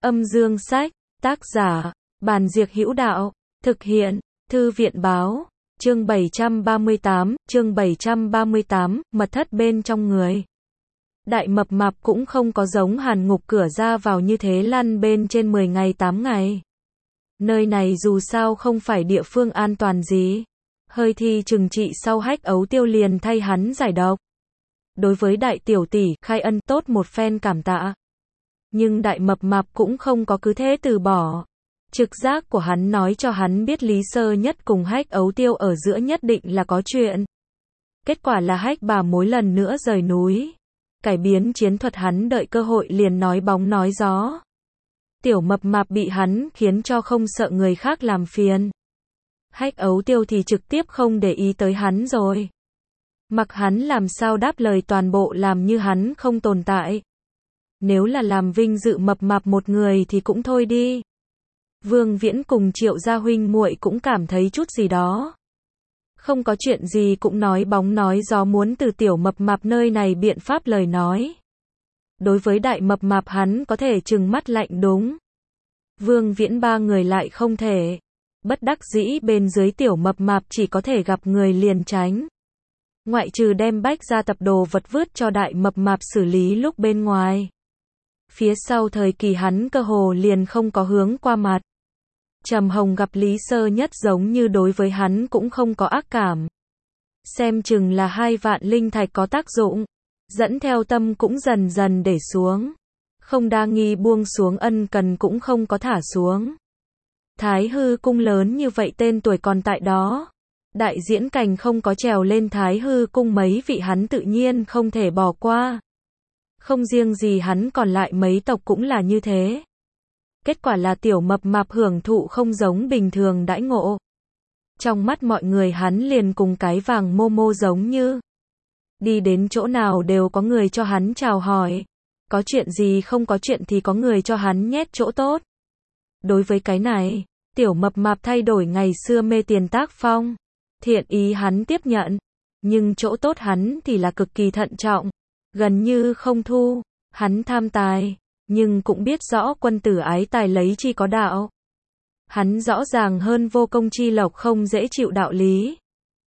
Âm dương sách, tác giả, Bàn Diệc Hữu Đạo, thực hiện, Thư viện báo, chương 738, mật thất bên trong người. Đại mập mạp cũng không có giống Hàn Ngục cửa ra vào như thế lăn bên trên 10 ngày 8 ngày. Nơi này dù sao không phải địa phương an toàn gì. Hơi thi trừng trị sau Hách Ấu Tiêu liền thay hắn giải độc. Đối với đại tiểu tỷ, khai ân tốt một phen cảm tạ. Nhưng đại mập mạp cũng không có cứ thế từ bỏ. Trực giác của hắn nói cho hắn biết Lý Sơ Nhất cùng Hách Ấu Tiêu ở giữa nhất định là có chuyện. Kết quả là Hách bà mối lần nữa rời núi. Cải biến chiến thuật, hắn đợi cơ hội liền nói bóng nói gió. Tiểu mập mạp bị hắn khiến cho không sợ người khác làm phiền. Hách Ấu Tiêu thì trực tiếp không để ý tới hắn rồi. Mặc hắn làm sao đáp lời, toàn bộ làm như hắn không tồn tại. Nếu là làm vinh dự mập mạp một người thì cũng thôi đi. Vương Viễn cùng Triệu gia huynh muội cũng cảm thấy chút gì đó. Không có chuyện gì cũng nói bóng nói gió, muốn từ tiểu mập mạp nơi này biện pháp lời nói. Đối với đại mập mạp hắn có thể trừng mắt lạnh đúng. Vương Viễn ba người lại không thể. Bất đắc dĩ bên dưới tiểu mập mạp chỉ có thể gặp người liền tránh. Ngoại trừ đem Bách gia tập đồ vật vứt cho đại mập mạp xử lý lúc bên ngoài. Phía sau thời kỳ hắn cơ hồ liền không có hướng qua mặt. Trầm Hồng gặp Lý Sơ Nhất giống như đối với hắn cũng không có ác cảm. Xem chừng là 2 vạn linh thạch có tác dụng. Dẫn theo tâm cũng dần dần để xuống. Không đa nghi buông xuống, ân cần cũng không có thả xuống. Thái Hư cung lớn như vậy, tên tuổi còn tại đó. Đại diễn cảnh không có trèo lên Thái Hư cung mấy vị hắn tự nhiên không thể bỏ qua. Không riêng gì hắn, còn lại mấy tộc cũng là như thế. Kết quả là tiểu mập mạp hưởng thụ không giống bình thường đãi ngộ. Trong mắt mọi người hắn liền cùng cái vàng Momo giống như. Đi đến chỗ nào đều có người cho hắn chào hỏi. Có chuyện gì không có chuyện thì có người cho hắn nhét chỗ tốt. Đối với cái này, tiểu mập mạp thay đổi ngày xưa mê tiền tác phong. Thiện ý hắn tiếp nhận. Nhưng chỗ tốt hắn thì là cực kỳ thận trọng. Gần như không thu. Hắn tham tài. Nhưng cũng biết rõ quân tử ái tài lấy chi có đạo. Hắn rõ ràng hơn vô công chi lộc không dễ chịu đạo lý.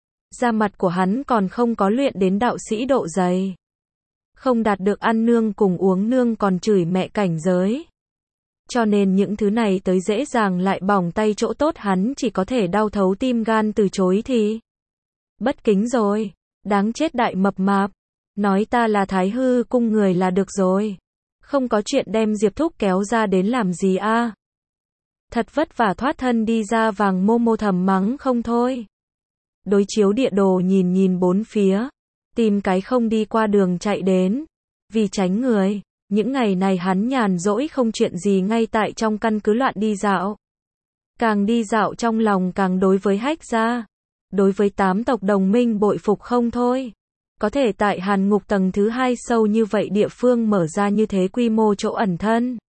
Da mặt của hắn còn không có luyện đến đạo sĩ độ dày. Không đạt được ăn nương cùng uống nương còn chửi mẹ cảnh giới. Cho nên những thứ này tới dễ dàng lại bỏng tay, chỗ tốt hắn chỉ có thể đau thấu tim gan từ chối thì. Bất kính rồi. Đáng chết đại mập mạp. Nói ta là Thái Hư cung người là được rồi. Không có chuyện đem Diệp Thúc kéo ra đến làm gì a? Thật vất vả thoát thân đi ra, vàng Momo thầm mắng không thôi. Đối chiếu địa đồ nhìn nhìn bốn phía. Tìm cái không đi qua đường chạy đến. Vì tránh người. Những ngày này hắn nhàn rỗi không chuyện gì, ngay tại trong căn cứ loạn đi dạo. Càng đi dạo trong lòng càng đối với Hách gia. Đối với 8 tộc đồng minh bội phục không thôi. Có thể tại Hàn Ngục tầng thứ 2 sâu như vậy địa phương mở ra như thế quy mô chỗ ẩn thân.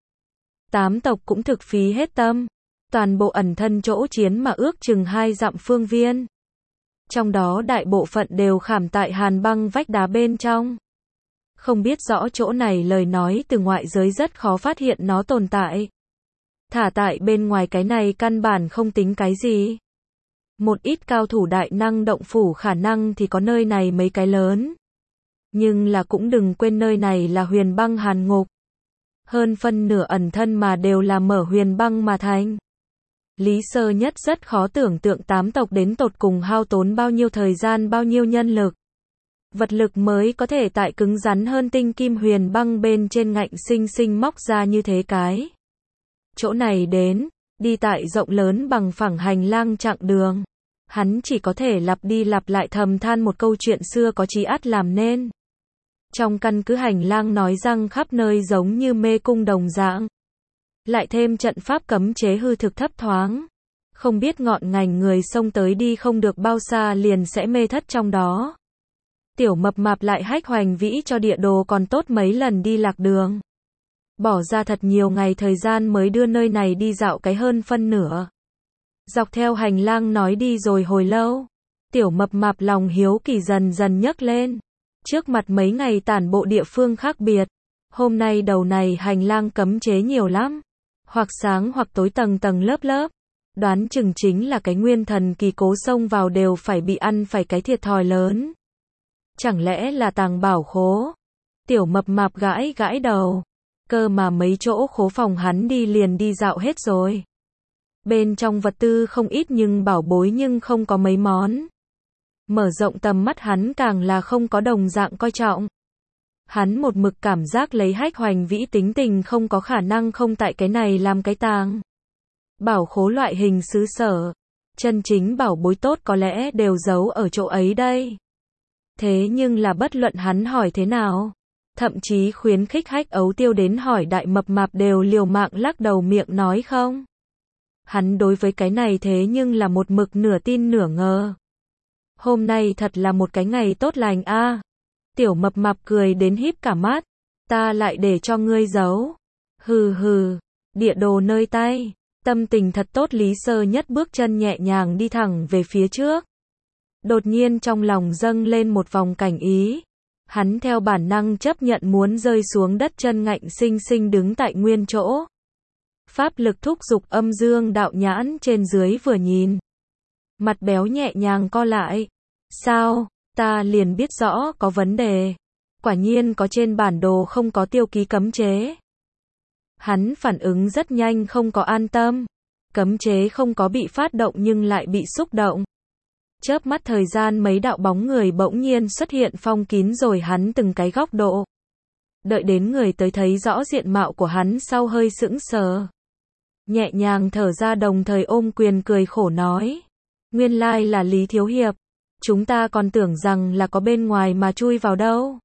8 tộc cũng thực phí hết tâm. Toàn bộ ẩn thân chỗ chiến mà ước chừng 2 dặm phương viên. Trong đó đại bộ phận đều khảm tại hàn băng vách đá bên trong. Không biết rõ chỗ này lời nói từ ngoại giới rất khó phát hiện nó tồn tại. Thả tại bên ngoài cái này căn bản không tính cái gì. Một ít cao thủ đại năng động phủ khả năng thì có nơi này mấy cái lớn. Nhưng là cũng đừng quên nơi này là huyền băng Hàn Ngục. Hơn phân nửa ẩn thân mà đều là mở huyền băng mà thành. Lý Sơ Nhất rất khó tưởng tượng 8 tộc đến tột cùng hao tốn bao nhiêu thời gian, bao nhiêu nhân lực. Vật lực mới có thể tại cứng rắn hơn tinh kim huyền băng bên trên ngạnh sinh sinh móc ra như thế cái. Chỗ này đến, đi tại rộng lớn bằng phẳng hành lang chặng đường. Hắn chỉ có thể lặp đi lặp lại thầm than một câu chuyện xưa có chí ắt làm nên. Trong căn cứ hành lang nói rằng khắp nơi giống như mê cung đồng dạng. Lại thêm trận pháp cấm chế hư thực thấp thoáng. Không biết ngọn ngành người xông tới đi không được bao xa liền sẽ mê thất trong đó. Tiểu mập mạp lại hách hoành vĩ cho địa đồ còn tốt mấy lần đi lạc đường. Bỏ ra thật nhiều ngày thời gian mới đưa nơi này đi dạo cái hơn phân nửa. Dọc theo hành lang nói đi rồi hồi lâu. Tiểu mập mạp lòng hiếu kỳ dần dần nhấc lên. Trước mặt mấy ngày tản bộ địa phương khác biệt. Hôm nay đầu này hành lang cấm chế nhiều lắm. Hoặc sáng hoặc tối tầng tầng lớp lớp. Đoán chừng chính là cái nguyên thần kỳ cố xông vào đều phải bị ăn phải cái thiệt thòi lớn. Chẳng lẽ là tàng bảo khố? Tiểu mập mạp gãi gãi đầu. Cơ mà mấy chỗ khố phòng hắn đi liền đi dạo hết rồi. Bên trong vật tư không ít nhưng bảo bối nhưng không có mấy món. Mở rộng tầm mắt hắn càng là không có đồng dạng coi trọng. Hắn một mực cảm giác lấy Hách Hoành Vĩ tính tình không có khả năng không tại cái này làm cái tàng bảo khố loại hình xứ sở. Chân chính bảo bối tốt có lẽ đều giấu ở chỗ ấy đây. Thế nhưng là bất luận hắn hỏi thế nào, thậm chí khuyến khích Hách Ấu Tiêu đến hỏi đại mập mạp đều liều mạng lắc đầu miệng nói không. Hắn đối với cái này thế nhưng là một mực nửa tin nửa ngờ. Hôm nay thật là một cái ngày tốt lành a. Tiểu mập mạp cười đến híp cả mắt. Ta lại để cho ngươi giấu. Hừ hừ, địa đồ nơi tay. Tâm tình thật tốt. Lý Sơ Nhất bước chân nhẹ nhàng đi thẳng về phía trước. Đột nhiên trong lòng dâng lên một vòng cảnh ý. Hắn theo bản năng chấp nhận muốn rơi xuống đất, chân ngạnh sinh sinh đứng tại nguyên chỗ. Pháp lực thúc giục, âm dương đạo nhãn trên dưới vừa nhìn. Mặt béo nhẹ nhàng co lại. Sao, ta liền biết rõ có vấn đề. Quả nhiên có trên bản đồ không có tiêu ký cấm chế. Hắn phản ứng rất nhanh, không có an tâm. Cấm chế không có bị phát động nhưng lại bị xúc động. Chớp mắt thời gian mấy đạo bóng người bỗng nhiên xuất hiện phong kín rồi hắn từng cái góc độ. Đợi đến người tới thấy rõ diện mạo của hắn sau hơi sững sờ. Nhẹ nhàng thở ra đồng thời ôm quyền cười khổ nói. Nguyên lai là Lý Thiếu Hiệp. Chúng ta còn tưởng rằng là có bên ngoài mà chui vào đâu.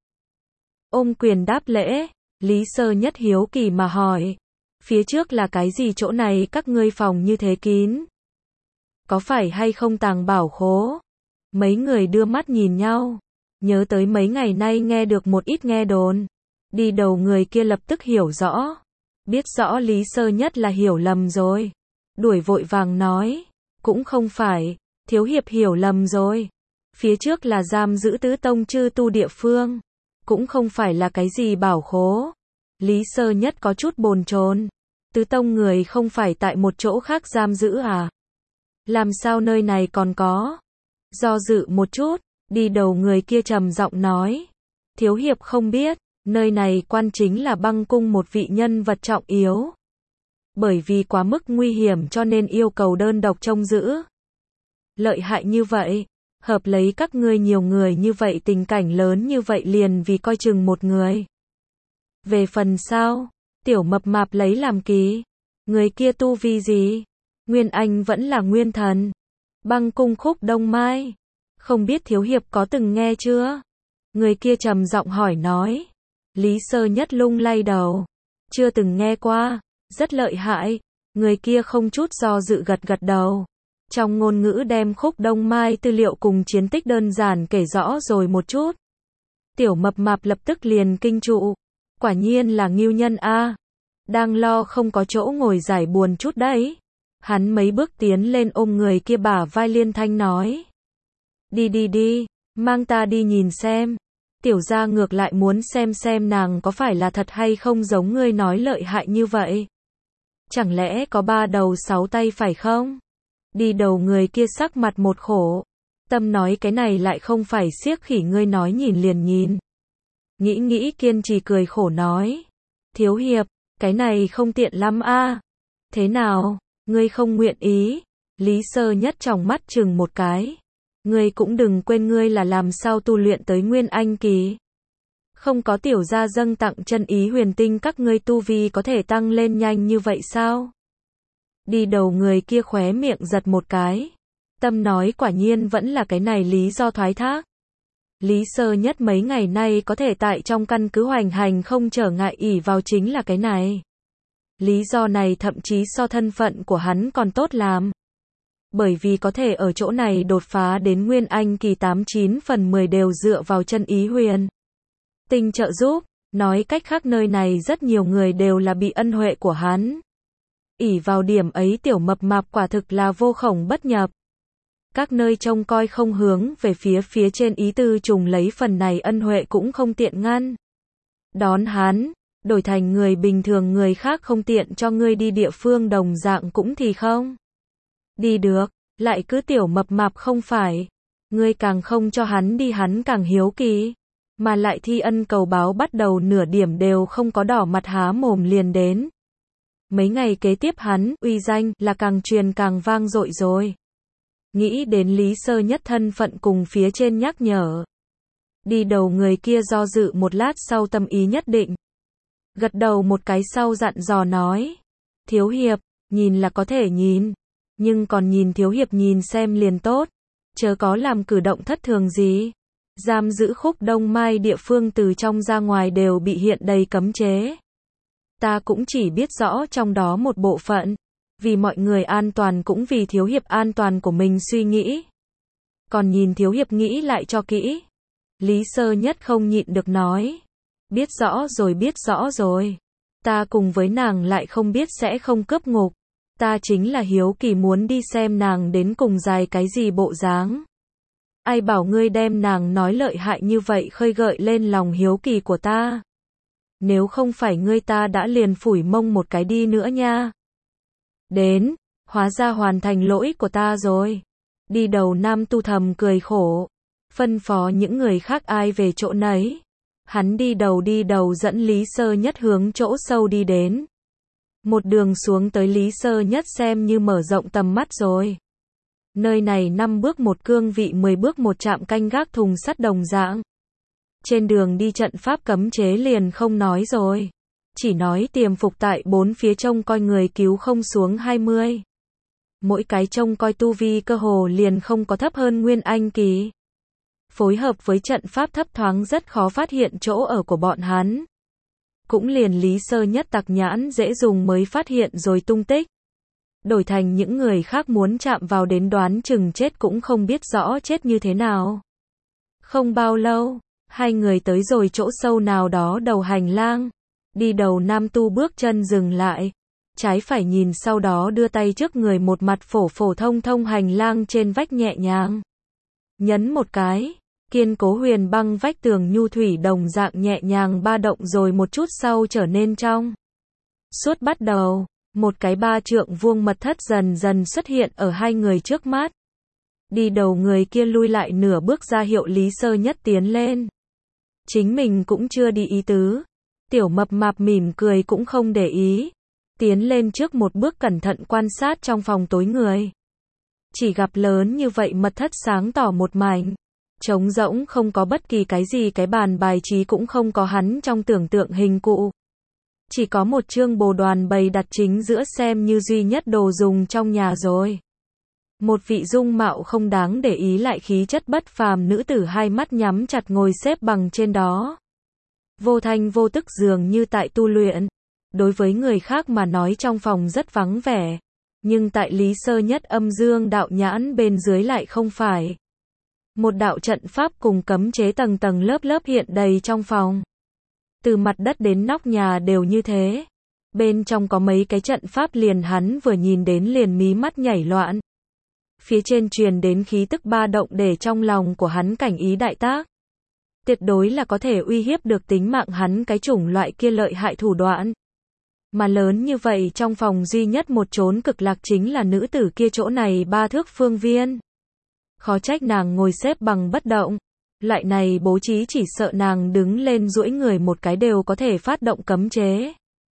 Ôm quyền đáp lễ, Lý Sơ Nhất hiếu kỳ mà hỏi. Phía trước là cái gì, chỗ này các ngươi phòng như thế kín? Có phải hay không tàng bảo khố? Mấy người đưa mắt nhìn nhau. Nhớ tới mấy ngày nay nghe được một ít nghe đồn. Đi đầu người kia lập tức hiểu rõ. Biết rõ Lý Sơ Nhất là hiểu lầm rồi. Đuổi vội vàng nói. Cũng không phải, Thiếu Hiệp hiểu lầm rồi. Phía trước là giam giữ tứ tông chư tu địa phương. Cũng không phải là cái gì bảo khố. Lý Sơ Nhất có chút bồn chồn. Tứ tông người không phải tại một chỗ khác giam giữ à? Làm sao nơi này còn có? Do dự một chút, đi đầu người kia trầm giọng nói. Thiếu Hiệp không biết, nơi này quan chính là Băng Cung một vị nhân vật trọng yếu. Bởi vì quá mức nguy hiểm cho nên yêu cầu đơn độc trông giữ. Lợi hại như vậy, hợp lấy các ngươi nhiều người như vậy, tình cảnh lớn như vậy liền vì coi chừng một người. Về phần sau, tiểu mập mạp lấy làm kỳ. Người kia tu vi gì? Nguyên Anh vẫn là nguyên thần. Băng Cung Khúc Đông Mai. Không biết Thiếu Hiệp có từng nghe chưa? Người kia trầm giọng hỏi nói. Lý Sơ Nhất lung lay đầu. Chưa từng nghe qua. Rất lợi hại. Người kia không chút do dự gật gật đầu. Trong ngôn ngữ đem Khúc Đông Mai tư liệu cùng chiến tích đơn giản kể rõ rồi một chút. Tiểu mập mạp lập tức liền kinh trụ. Quả nhiên là ngưu nhân a. Đang lo không có chỗ ngồi giải buồn chút đấy. Hắn mấy bước tiến lên ôm người kia bả vai liên thanh nói. Đi đi đi, mang ta đi nhìn xem. Tiểu gia ngược lại muốn xem nàng có phải là thật hay không giống ngươi nói lợi hại như vậy. Chẳng lẽ có 3 đầu 6 tay phải không? Đi đầu người kia sắc mặt một khổ. Tâm nói cái này lại không phải siếc khỉ, ngươi nói nhìn liền nhìn. Nghĩ kiên trì cười khổ nói. Thiếu Hiệp, cái này không tiện lắm a. Thế nào, ngươi không nguyện ý? Lý Sơ Nhất trong mắt chừng một cái. Ngươi cũng đừng quên ngươi là làm sao tu luyện tới Nguyên Anh kỳ. Không có tiểu gia dâng tặng chân ý huyền tinh, các ngươi tu vi có thể tăng lên nhanh như vậy sao? Đi đầu người kia khóe miệng giật một cái. Tâm nói quả nhiên vẫn là cái này lý do thoái thác. Lý Sơ Nhất mấy ngày nay có thể tại trong căn cứ hoành hành không trở ngại ỷ vào chính là cái này. Lý do này thậm chí so thân phận của hắn còn tốt làm. Bởi vì có thể ở chỗ này đột phá đến Nguyên Anh kỳ 89 phần 10 đều dựa vào chân ý huyền tinh trợ giúp. Nói cách khác nơi này rất nhiều người đều là bị ân huệ của hắn. Ỷ vào điểm ấy tiểu mập mạp quả thực là vô khổng bất nhập. Các nơi trông coi không hướng về phía trên ý tư trùng lấy phần này ân huệ cũng không tiện ngăn. Đón hắn, Đổi thành người bình thường người khác không tiện cho ngươi đi địa phương đồng dạng cũng thì không đi được, lại cứ tiểu mập mạp không phải. Ngươi càng không cho hắn đi hắn càng hiếu kỳ. Mà lại thi ân cầu báo bắt đầu nửa điểm đều không có đỏ mặt há mồm liền đến. Mấy ngày kế tiếp hắn, uy danh, là càng truyền càng vang dội rồi. Nghĩ đến Lý Sơ Nhất thân phận cùng phía trên nhắc nhở. Đi đầu người kia do dự một lát sau tâm ý nhất định. Gật đầu một cái sau dặn dò nói. Thiếu hiệp, nhìn là có thể nhìn. Nhưng còn nhìn thiếu hiệp nhìn xem liền tốt. Chớ có làm cử động thất thường gì. Giam giữ Khúc Đông Mai địa phương từ trong ra ngoài đều bị hiện đầy cấm chế. Ta cũng chỉ biết rõ trong đó một bộ phận. Vì mọi người an toàn cũng vì thiếu hiệp an toàn của mình suy nghĩ. Còn nhìn thiếu hiệp nghĩ lại cho kỹ. Lý Sơ Nhất không nhịn được nói. Biết rõ rồi. Ta cùng với nàng lại không biết sẽ không cướp ngục. Ta chính là hiếu kỳ muốn đi xem nàng đến cùng dài cái gì bộ dáng. Ai bảo ngươi đem nàng nói lợi hại như vậy khơi gợi lên lòng hiếu kỳ của ta. Nếu không phải ngươi ta đã liền phủi mông một cái đi nữa nha. Đến, hóa ra hoàn thành lỗi của ta rồi. Đi đầu nam tu thầm cười khổ. Phân phó những người khác ai về chỗ nấy. Hắn đi đầu dẫn Lý Sơ Nhất hướng chỗ sâu đi đến. Một đường xuống tới Lý Sơ Nhất xem như mở rộng tầm mắt rồi. Nơi này 5 bước một cương vị 10 bước một trạm canh gác thùng sắt đồng dạng. Trên đường đi trận pháp cấm chế liền không nói rồi. Chỉ nói tiềm phục tại 4 phía trông coi người cứu không xuống 20. Mỗi cái trông coi tu vi cơ hồ liền không có thấp hơn Nguyên Anh kỳ. Phối hợp với trận pháp thấp thoáng rất khó phát hiện chỗ ở của bọn hắn. Cũng liền Lý Sơ Nhất tặc nhãn dễ dùng mới phát hiện rồi tung tích. Đổi thành những người khác muốn chạm vào đến đoán chừng chết cũng không biết rõ chết như thế nào. Không bao lâu, hai người tới rồi chỗ sâu nào đó đầu hành lang. Đi đầu nam tu bước chân dừng lại. Trái phải nhìn sau đó đưa tay trước người một mặt phổ thông hành lang trên vách nhẹ nhàng. Nhấn một cái. Kiên cố huyền băng vách tường nhu thủy đồng dạng nhẹ nhàng ba động rồi một chút sau trở nên trong. Suốt bắt đầu, một cái 3 trượng vuông mật thất dần dần xuất hiện ở hai người trước mắt. Đi đầu người kia lui lại nửa bước ra hiệu Lý Sơ Nhất tiến lên. Chính mình cũng chưa đi ý tứ. Tiểu mập mạp mỉm cười cũng không để ý. Tiến lên trước một bước cẩn thận quan sát trong phòng tối người. Chỉ gặp lớn như vậy mật thất sáng tỏ một mảnh. Trống rỗng không có bất kỳ cái gì cái bàn bài trí cũng không có hắn trong tưởng tượng hình cụ. Chỉ có một chương bồ đoàn bày đặt chính giữa xem như duy nhất đồ dùng trong nhà rồi. Một vị dung mạo không đáng để ý lại khí chất bất phàm nữ tử hai mắt nhắm chặt ngồi xếp bằng trên đó. Vô thanh vô tức dường như tại tu luyện. Đối với người khác mà nói trong phòng rất vắng vẻ. Nhưng tại Lý Sơ Nhất âm dương đạo nhãn bên dưới lại không phải. Một đạo trận pháp cùng cấm chế tầng tầng lớp hiện đầy trong phòng. Từ mặt đất đến nóc nhà đều như thế. Bên trong có mấy cái trận pháp liền hắn vừa nhìn đến liền mí mắt nhảy loạn. Phía trên truyền đến khí tức ba động để trong lòng của hắn cảnh ý đại tác. Tuyệt đối là có thể uy hiếp được tính mạng hắn cái chủng loại kia lợi hại thủ đoạn. Mà lớn như vậy trong phòng duy nhất một chốn cực lạc chính là nữ tử kia chỗ này 3 thước phương viên. Khó trách nàng ngồi xếp bằng bất động. Loại này bố trí chỉ sợ nàng đứng lên duỗi người một cái đều có thể phát động cấm chế.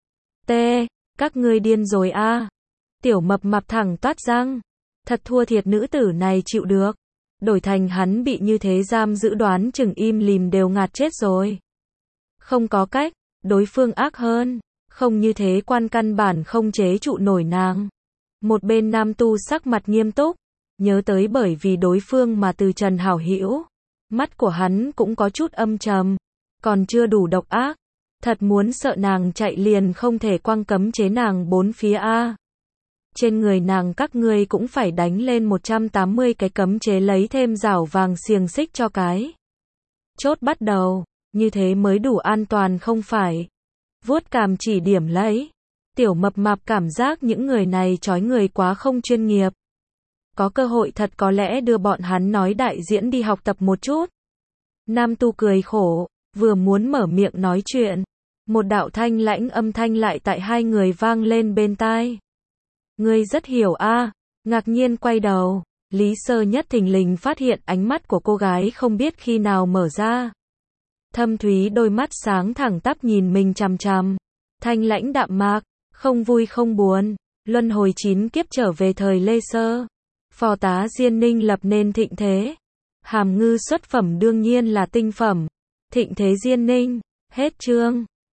Các ngươi điên rồi a. Tiểu mập mạp thẳng toát răng. Thật thua thiệt nữ tử này chịu được. Đổi thành hắn bị như thế giam giữ đoán chừng im lìm đều ngạt chết rồi. Không có cách, đối phương ác hơn. Không như thế quan căn bản không chế trụ nổi nàng. Một bên nam tu sắc mặt nghiêm túc. Nhớ tới bởi vì đối phương mà từ trần hảo hữu. Mắt của hắn cũng có chút âm trầm. Còn chưa đủ độc ác. Thật muốn sợ nàng chạy liền không thể quăng cấm chế nàng 4 phía a. Trên người nàng các ngươi cũng phải đánh lên 180 cái cấm chế lấy thêm rảo vàng xiềng xích cho cái. Chốt bắt đầu, như thế mới đủ an toàn không phải. Vuốt cằm chỉ điểm lấy. Tiểu mập mạp cảm giác những người này trói người quá không chuyên nghiệp. Có cơ hội thật có lẽ đưa bọn hắn nói đại diễn đi học tập một chút. Nam tu cười khổ, vừa muốn mở miệng nói chuyện. Một đạo thanh lãnh âm thanh lại tại hai người vang lên bên tai. Ngươi rất hiểu a. Ngạc nhiên quay đầu, Lý Sơ Nhất thình lình phát hiện ánh mắt của cô gái không biết khi nào mở ra. Thâm thúy đôi mắt sáng thẳng tắp nhìn mình chằm chằm. Thanh lãnh đạm mạc, không vui không buồn. Luân hồi 9 kiếp trở về thời Lê Sơ. Phò tá Diên Ninh lập nên thịnh thế. Hàm Ngư xuất phẩm đương nhiên là tinh phẩm. Thịnh thế Diên Ninh. Hết chương.